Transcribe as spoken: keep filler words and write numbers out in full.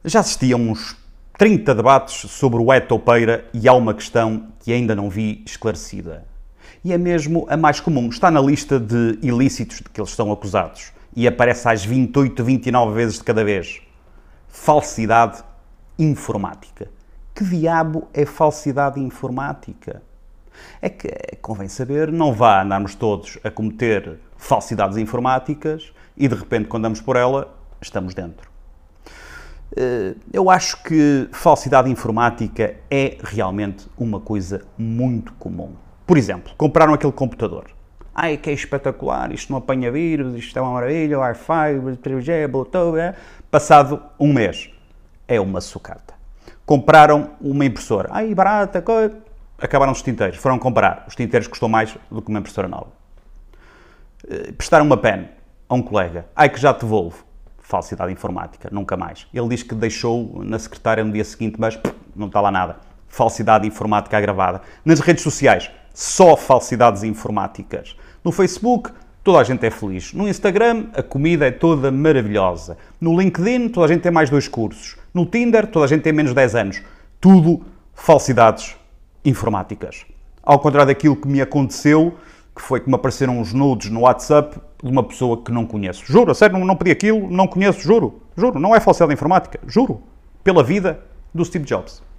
Já assisti a uns trinta debates sobre o Eto Peira e há uma questão que ainda não vi esclarecida. E é mesmo a mais comum. Está na lista de ilícitos de que eles estão acusados. E aparece às vinte e oito, vinte e nove vezes de cada vez. Falsidade informática. Que diabo é falsidade informática? É que, convém saber, não vá andarmos todos a cometer falsidades informáticas e de repente, quando andamos por ela, estamos dentro. Eu acho que falsidade informática é realmente uma coisa muito comum. Por exemplo, compraram aquele computador. Ai, que é espetacular, isto não apanha vírus, isto é uma maravilha, Wi-Fi, três G, Bluetooth, é? Passado um mês, é uma sucata. Compraram uma impressora. Ai, barata, coisa. Acabaram os tinteiros, foram comprar. Os tinteiros custam mais do que uma impressora nova. Prestaram uma pen a um colega. Ai, que já te devolvo. Falsidade informática, nunca mais. Ele diz que deixou na secretária no dia seguinte, mas pff, não está lá nada. Falsidade informática agravada. Nas redes sociais, só falsidades informáticas. No Facebook, toda a gente é feliz. No Instagram, a comida é toda maravilhosa. No LinkedIn, toda a gente tem mais dois cursos. No Tinder, toda a gente tem menos dez anos. Tudo falsidades informáticas. Ao contrário daquilo que me aconteceu, que foi que me apareceram uns nudes no WhatsApp de uma pessoa que não conheço. Juro, a sério, não, não pedi aquilo, não conheço, juro. Juro, não é falsidade informática, juro. Pela vida do Steve Jobs.